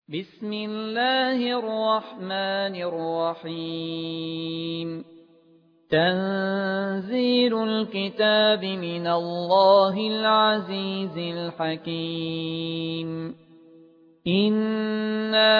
بسم الله الرحمن الرحيم تنزيل الكتاب من الله العزيز الحكيم إنا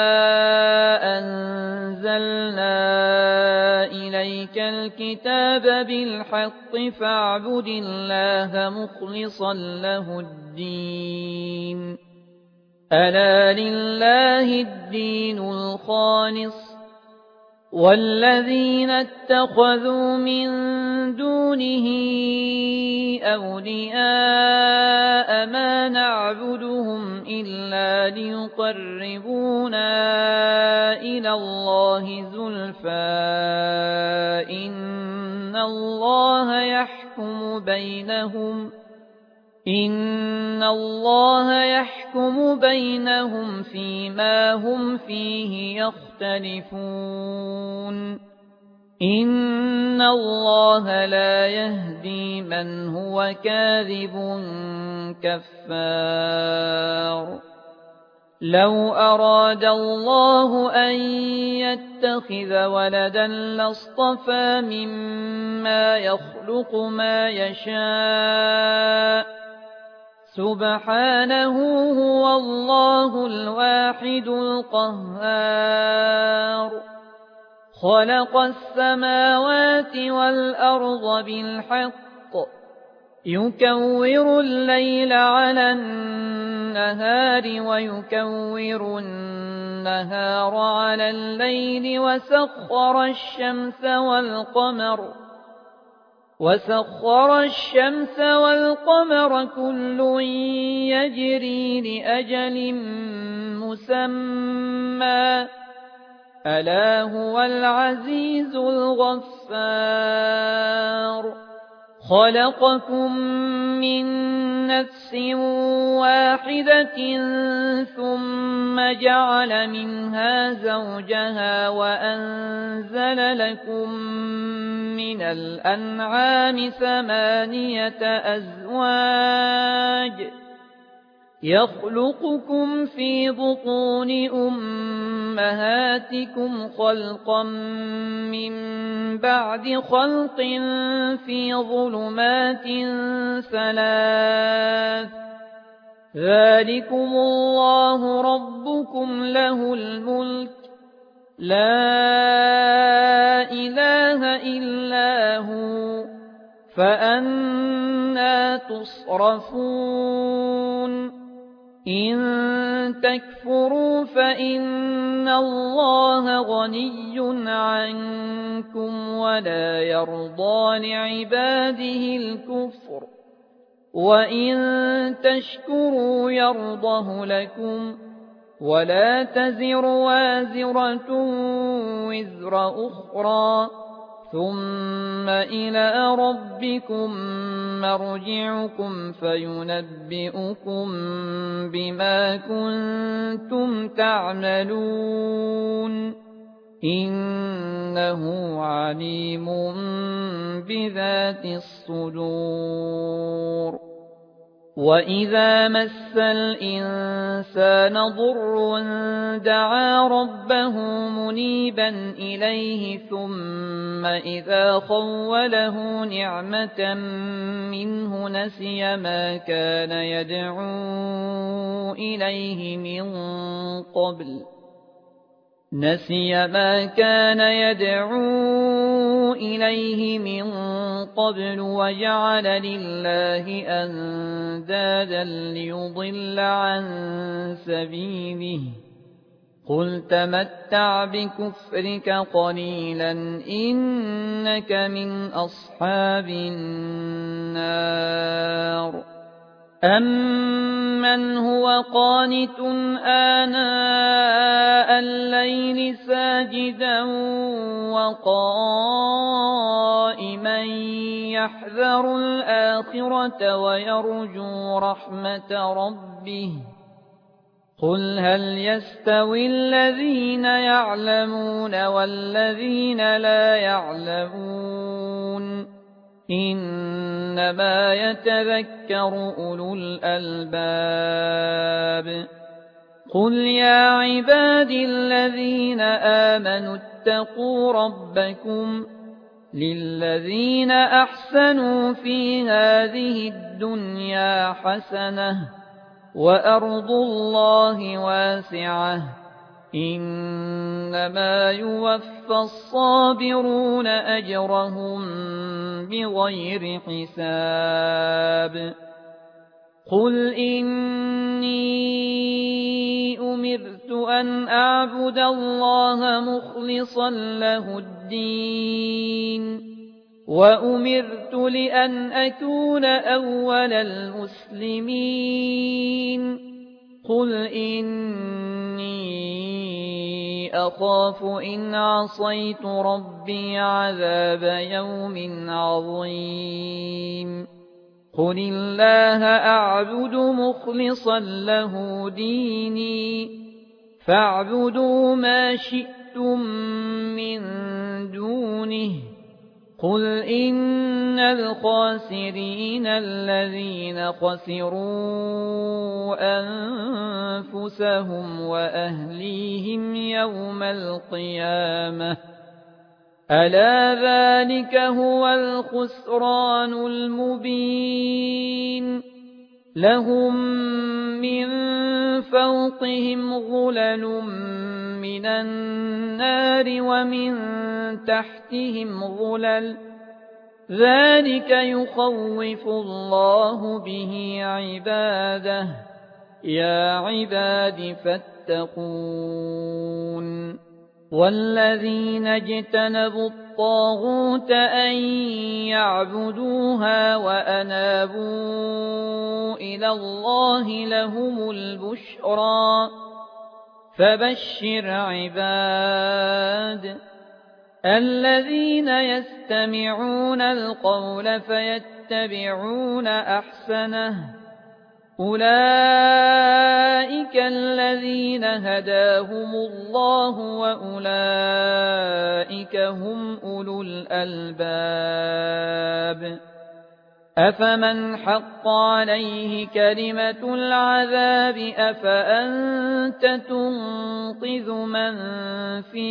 أنزلنا إليك الكتاب بالحق فاعبد الله مخلصا له الدين ألا لله الدين الخالص والذين اتخذوا من دونه أولياء ما نعبدهم إلا ليقربونا إلى الله زلفى إن الله يحكم بينهم فيما هم فيه يختلفون إن الله لا يهدي من هو كاذب كفار لو أراد الله أن يتخذ ولدا لاصطفى مما يخلق ما يشاء سبحانه هو الله الواحد القهار خلق السماوات والأرض بالحق يكور الليل على النهار ويكور النهار على الليل وسخر الشمس والقمر كل يجري لأجل مسمى ألا هو العزيز الغفار خلقكم من نفس واحدة ثم جعل منها زوجها وأنزل لكم من الأنعام 8 أزواج يخلقكم في بطون أمهاتكم خلقا من بعد خلق في ظلمات 3 ذلكم الله ربكم له الملك لا إله إلا هو فأنى تصرفون إن تكفروا فإن الله غني عنكم ولا يرضى لعباده الكفر وإن تشكروا يرضه لكم ولا تزر وازرة وزر أخرى ثم إلى ربكم مرجعكم فينبئكم بما كنتم تعملون إنه عليم بذات الصدور وإذا مس الإنسان ضر دعا ربه منيبا إليه ثم إذا خوله نعمة منه نسي ما كان يدعو إليه من قبل وجعل لله أندادا ليضل عن سبيله قل تمتع بكفرك قليلا إنك من أصحاب النار أمن هو قانت آناء الليل ساجدا وقائما يحذر الآخرة ويرجو رحمة ربه قل هل يستوي الذين يعلمون والذين لا يعلمون إنما يتذكر أولو الألباب قل يا عبادي الذين آمنوا اتقوا ربكم للذين أحسنوا في هذه الدنيا حسنة وأرض الله واسعة إنما يوفى الصابرون أجرهم بغير حساب قل إني أمرت أن أعبد الله مخلصا له الدين وأمرت لأن أكون أول المسلمين قل إني أخاف إن عصيت ربي عذاب يوم عظيم قل الله أعبد مخلصا له ديني فاعبدوا ما شئتم من دونه قل إن الخاسرين الذين خسروا أنفسهم وأهليهم يوم القيامة ألا ذلك هو الخسران المبين لهم من فوقهم غلل من النار ومن تحتهم غلل ذلك يخوف الله به عباده يا عباد فاتقون والذين اجتنبوا الطاغوت أن يعبدوها وأنابوا إلى الله لهم البشرى فبشر عباد الذين يستمعون القول فيتبعون أحسنه أولئك الذين هداهم الله وأولئك هم أولو الألباب أفمن حق عليه كلمة العذاب أفأنت تنقذ من في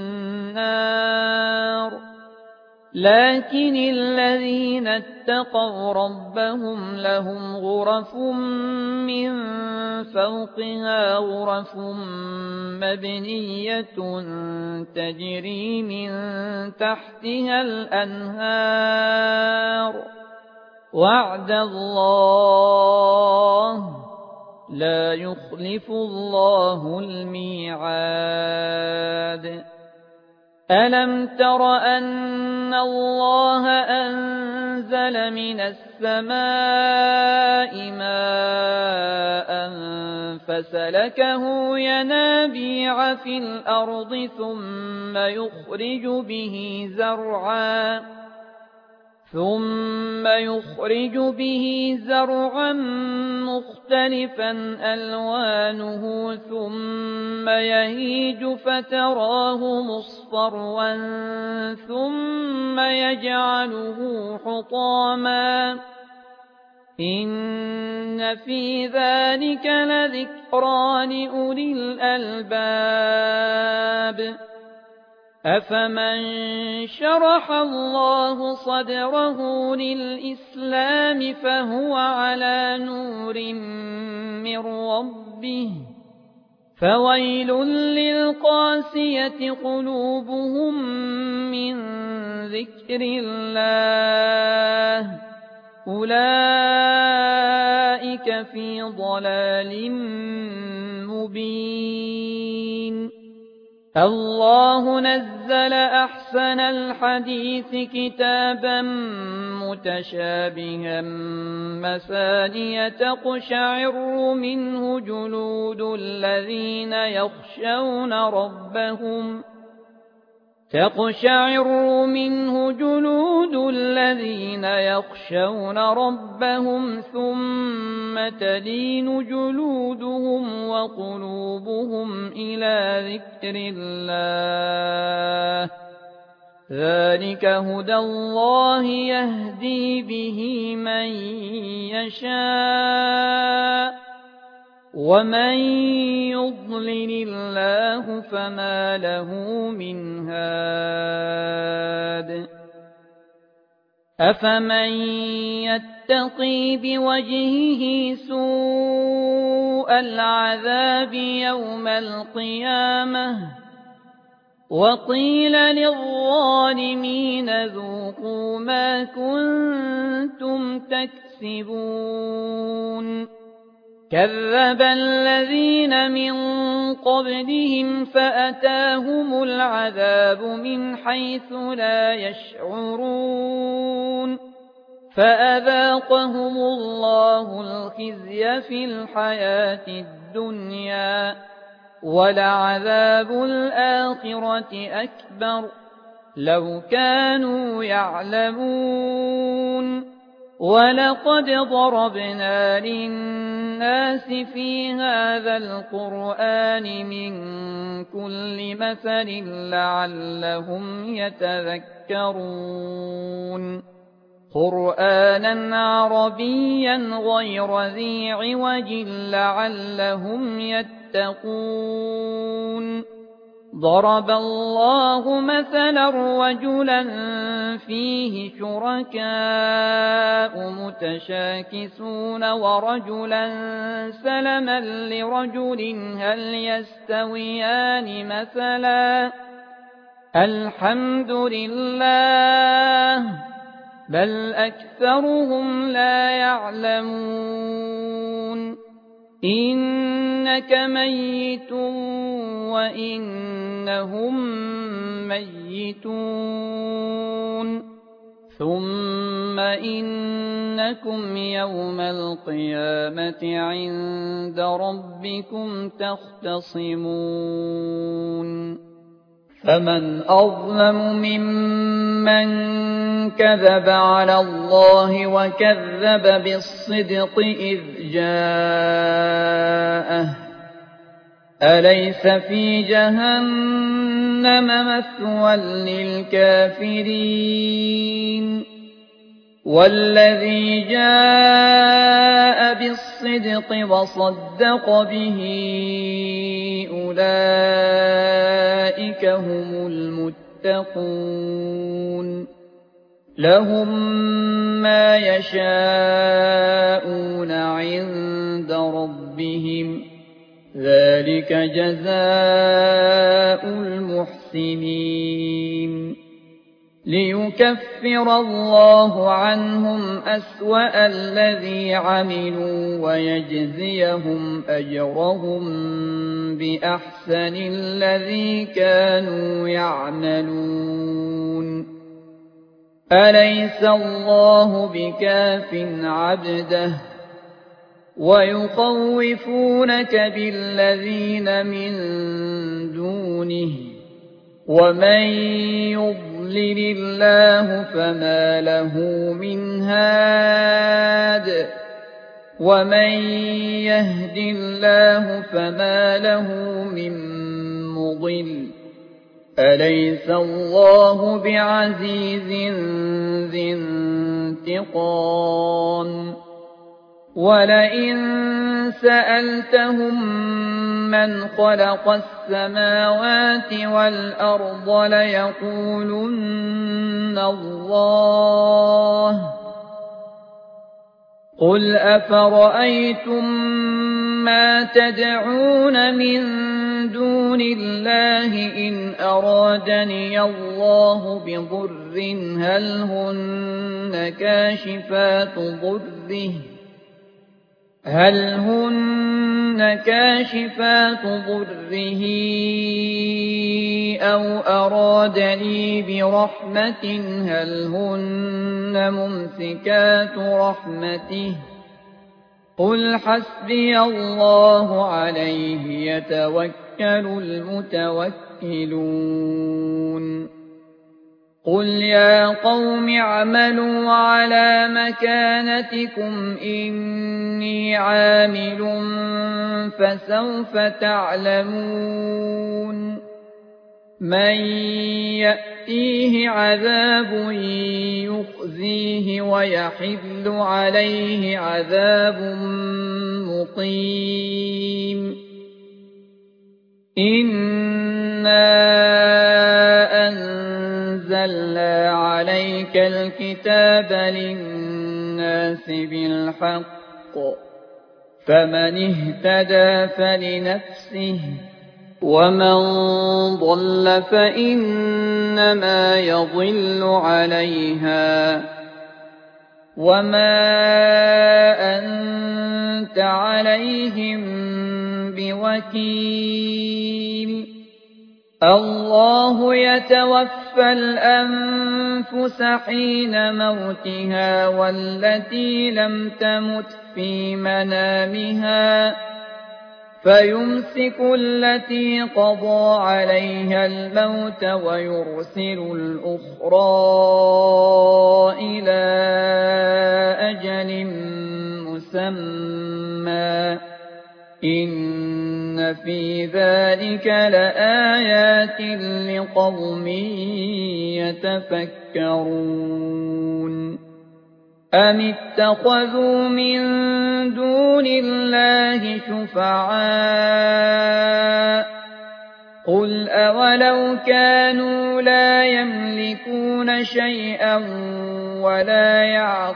النار لكن الذين اتقوا ربهم لهم غرف من فوقها غرف مبنية تجري من تحتها الأنهار وعد الله لا يخلف الله الميعاد ألم تر أن الله أنزل من السماء ماء فسلكه ينابيع في الأرض ثم يخرج به زرعا مختلفا ألوانه ثم يهيج فتراه مصفرا ثم يجعله حطاما إن في ذلك لذكرى لأولي الألباب أفمن شرح الله صدره للإسلام فهو على نور من ربه فويل للقاسية قلوبهم من ذكر الله أولئك في ضلال مبين الله نزل أحسن الحديث كتابا متشابها مثانية تقشعر منه جلود الذين يخشون ربهم ثم تلين جلودهم وقلوبهم إلى ذكر الله ذلك هدى الله يهدي به من يشاء ومن يضلل الله فما له من هاد أفمن يتقي بوجهه سوء العذاب يوم القيامة وقيل للظالمين ذوقوا ما كنتم تكسبون كذب الذين من قبلهم فأتاهم العذاب من حيث لا يشعرون فأذاقهم الله الخزي في الحياة الدنيا ولعذاب الآخرة أكبر لو كانوا يعلمون ولقد ضربنا للناس في هذا القرآن من كل مثل لعلهم يتذكرون قرآنا عربيا غير ذي عوج لعلهم يتقون ضرب الله مثلا رجلا فيه شركاء متشاكسون ورجلا سلما لرجل هل يستويان مثلا الحمد لله بل أكثرهم لا يعلمون إنك ميت وإنهم ميتون ثم إنكم يوم القيامة عند ربكم تختصمون فمن أظلم ممن كذب على الله وكذب بالصدق إذ جاءه أليس في جهنم مثوى للكافرين والذي جاء بالصدق وصدق به أولئك هم المتقون لهم ما يشاءون عند ربهم ذلك جزاء المحسنين ليكفر الله عنهم أسوأ الذي عملوا ويجزيهم أجرهم بأحسن الذي كانوا يعملون أليس الله بكاف عبده ويخوفونك بالذين من دونه ومن يضلل الله فما له من هاد ومن يهد الله فما له من مضل أليس الله بعزيز ذي انتقام ولئن سألتهم من خلق السماوات والأرض ليقولن الله قل أفرأيتم ما تدعون من دون الله إن أرادني الله بضر هل هن كاشفات ضره أو أرادني برحمة هل هن ممسكات رحمته قل حسبي الله عليه يتوكل المتوكلون قل يا قوم اعملوا على مكانتكم إني عامل فسوف تعلمون من يأتيه عذاب يخزيه ويحل عليه عذاب مقيم إنا أنزلنا عليك الكتاب للناس بالحق فمن اهتدى فلنفسه ومن ضل فإنما يضل عليها وما أنت عليهم بوكيل الله يتوفى الأنفس حين موتها والتي لم تمت في منامها فيمسك التي قضى عليها الموت ويرسل الأخرى إلى أجل مسمى إن في ذلك لآيات لقوم يتفكرون أم اتخذوا من دون الله شفعاء قل أولو كانوا لا يملكون شيئا ولا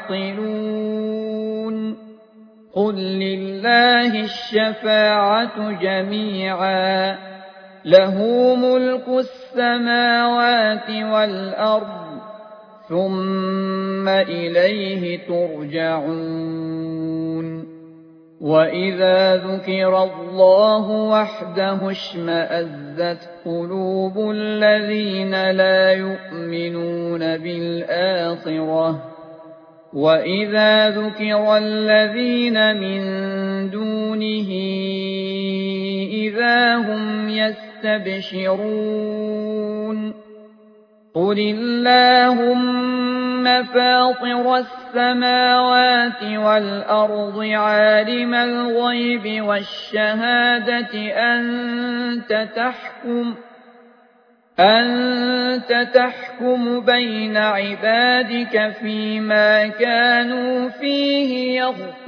يعقلون قل لله الشفاعة جميعا له ملك السماوات والأرض ثم إليه ترجعون وإذا ذكر الله وحده اشمأزت قلوب الذين لا يؤمنون بالآخرة وإذا ذكر الذين من دونه إذا هم يستبشرون قل اللهم فاطر السماوات والأرض عالم الغيب والشهادة أنت تحكم بين عبادك فيما كانوا فيه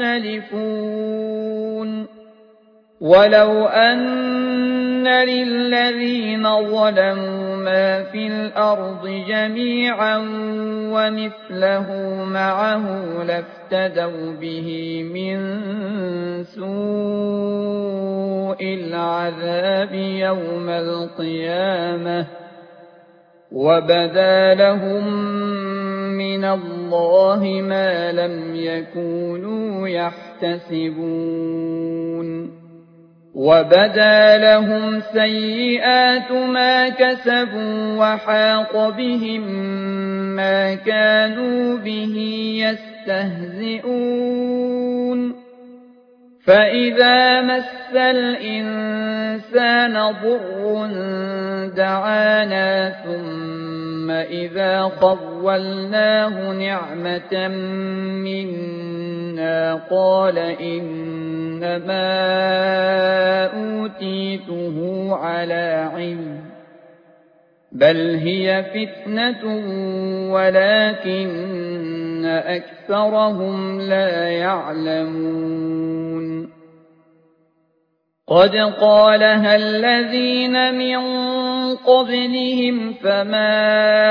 يختلفون ولو أن للذين ظلموا ما في الأرض جميعا ومثله معه لافتدوا به من سوء العذاب يوم القيامة وبدا لهم من الله ما لم يكونوا يحتسبون وبدا لهم سيئات ما كسبوا وحاق بهم ما كانوا به يستهزئون فإذا مس الإنسان ضر دعانا ثم إذا خولناه نعمة منا قال إنما أوتيته على علم بل هي فتنة ولكن أكثرهم لا يعلمون قد قالها الذين من قبلهم فما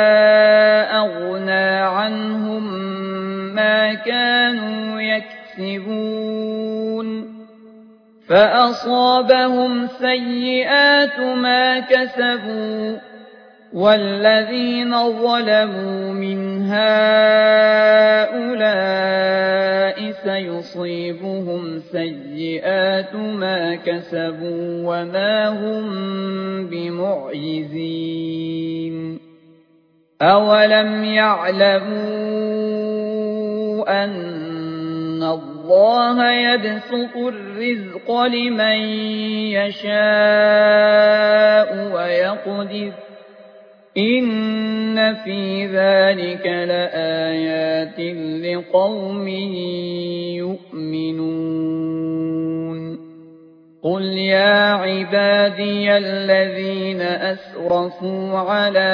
أغنى عنهم ما كانوا يكسبون فأصابهم سيئات ما كسبوا والذين ظلموا من هؤلاء سيصيبهم سيئات ما كسبوا وما هم بمعجزين أولم يعلموا أن الله يبسط الرزق لمن يشاء ويقدر إن في ذلك لآيات لقوم يؤمنون قل يا عبادي الذين أسرفوا على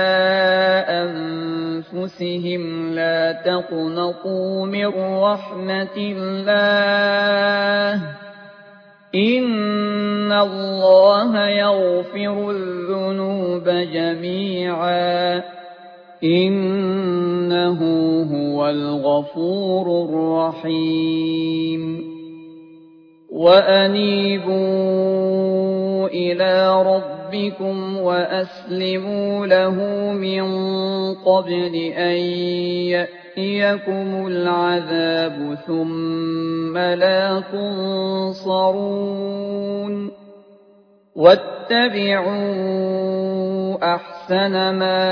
أنفسهم لا تقنطوا من رحمة الله إن الله يغفر الذنوب جميعا إنه هو الغفور الرحيم وأنيبوا إلى ربكم وأسلموا له من قبل أن يأتيكم العذاب ثم لا تنصرون واتبعوا أحسن ما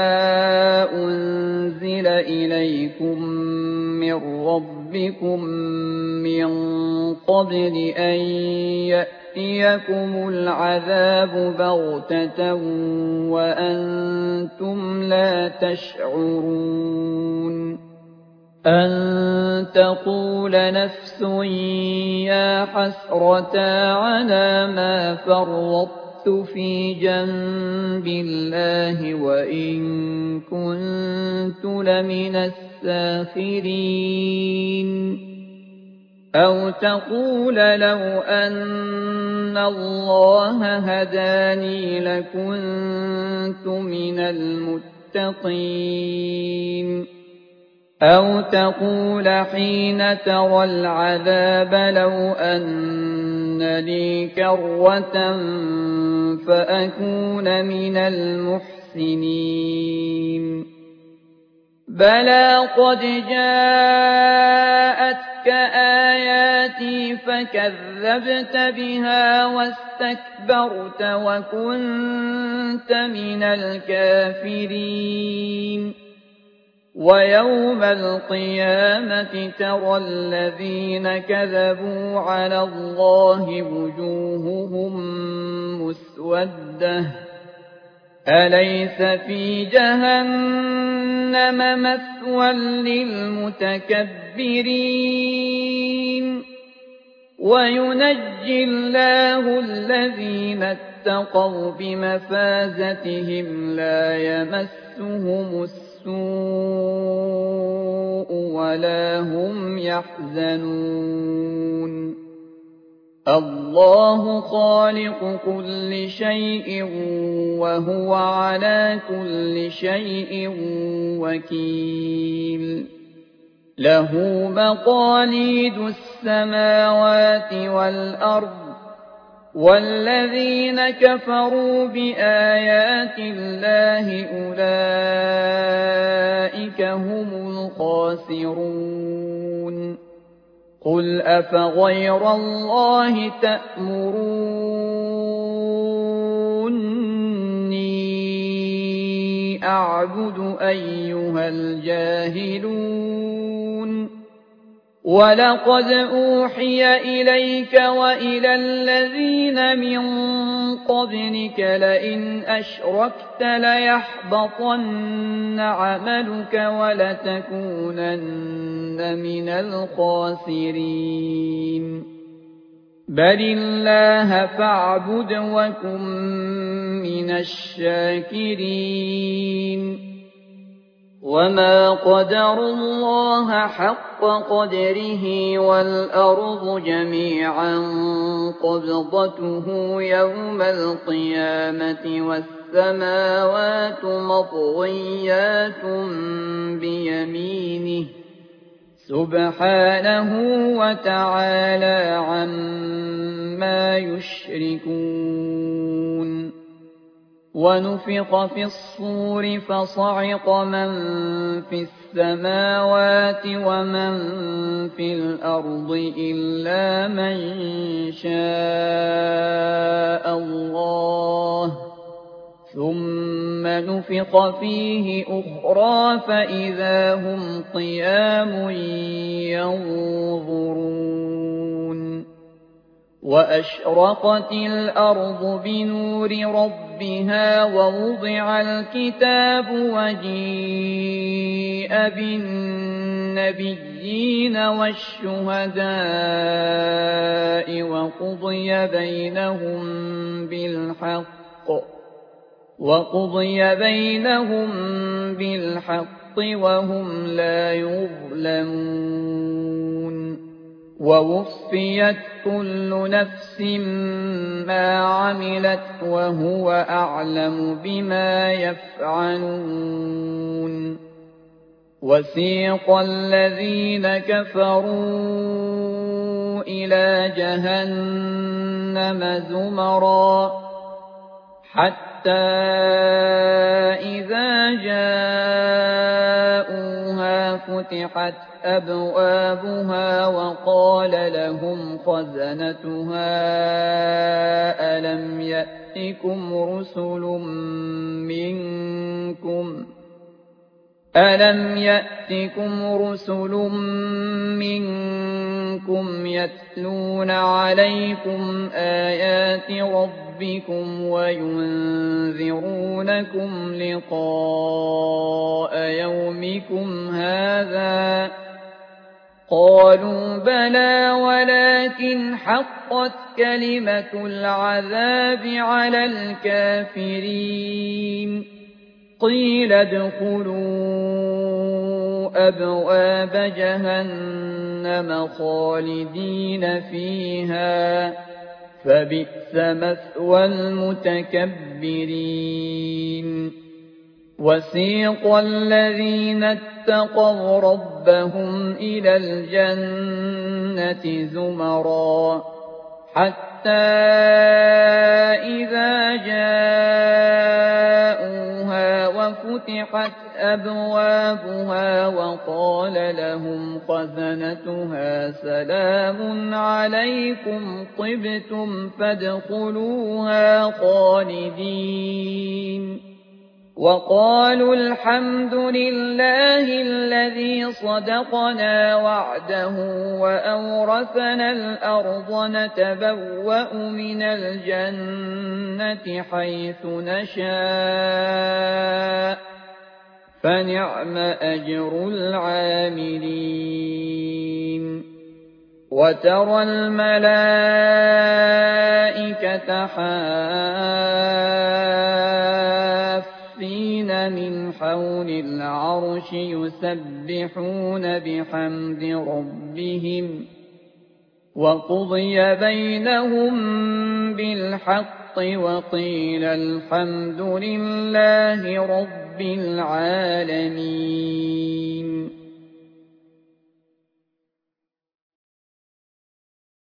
أنزل إليكم من ربكم من قبل أن يأتيكم العذاب بغتة وأنتم لا تشعرون أن تقول نفس يا حسرة على ما فرطت في جنب الله وإن كنت لمن الساخرين أو تقول لو أن الله هداني لكنت من المتقين أو تقول حين ترى العذاب لو أن لي كرة فأكون من المحسنين بلى قد جاءتك آياتي فكذبت بها واستكبرت وكنت من الكافرين ويوم القيامة ترى الذين كذبوا على الله وجوههم مسودة أليس في جهنم مثوى للمتكبرين وينجي الله الذين اتقوا بمفازتهم لا يمسهم السوء ولا هم يحزنون الله خالق كل شيء وهو على كل شيء وكيل له مقاليد السماوات والأرض والذين كفروا بآيات الله أولئك هم الخاسرون قل أفغير الله تأمروني أعبد أيها الجاهلون ولقد أوحي إليك وإلى الذين من قبلك لئن أشركت ليحبطن عملك ولتكونن من الخاسرين بل الله فاعبد وكن من الشاكرين وما قدروا الله حق قدره والأرض جميعا قبضته يوم القيامة والسماوات مطويات بيمينه سبحانه وتعالى عما يشركون ونفخ في الصور فصعق من في السماوات ومن في الأرض إلا من شاء الله ثم نفخ فيه أخرى فإذا هم قيام ينظرون وأشرقت الأرض بنور ربها ووضع الكتاب وجيء بالنبيين والشهداء وقضي بينهم بالحق وهم لا يظلمون ووفيت كل نفس ما عملت وهو أعلم بما يفعلون وسيق الذين كفروا إلى جهنم زمرا حتى إذا جاءوها فتحت أبوابها وقال لهم خزنتها ألم يأتكم رسل منكم يتلون عليكم آيات ربكم وينذرونكم لقاء يومكم هذا قالوا بلى ولكن حقت كلمة العذاب على الكافرين قيل ادخلوا أبواب جهنم خالدين فيها فبئس مثوى المتكبرين وسيق الذين اتقوا ربهم إلى الجنة زمرا حتى إذا جاءوها وفتحت أبوابها وقال لهم خزنتها سلام عليكم طبتم فادخلوها خالدين وقالوا الحمد لله الذي صدقنا وعده وأورثنا الأرض نتبوأ من الجنة حيث نشاء فنعم أجر العاملين وترى الملائكة حافين من حول العرش يسبحون بحمد ربهم وقضي بينهم بالحق وقيل الحمد لله رب العالمين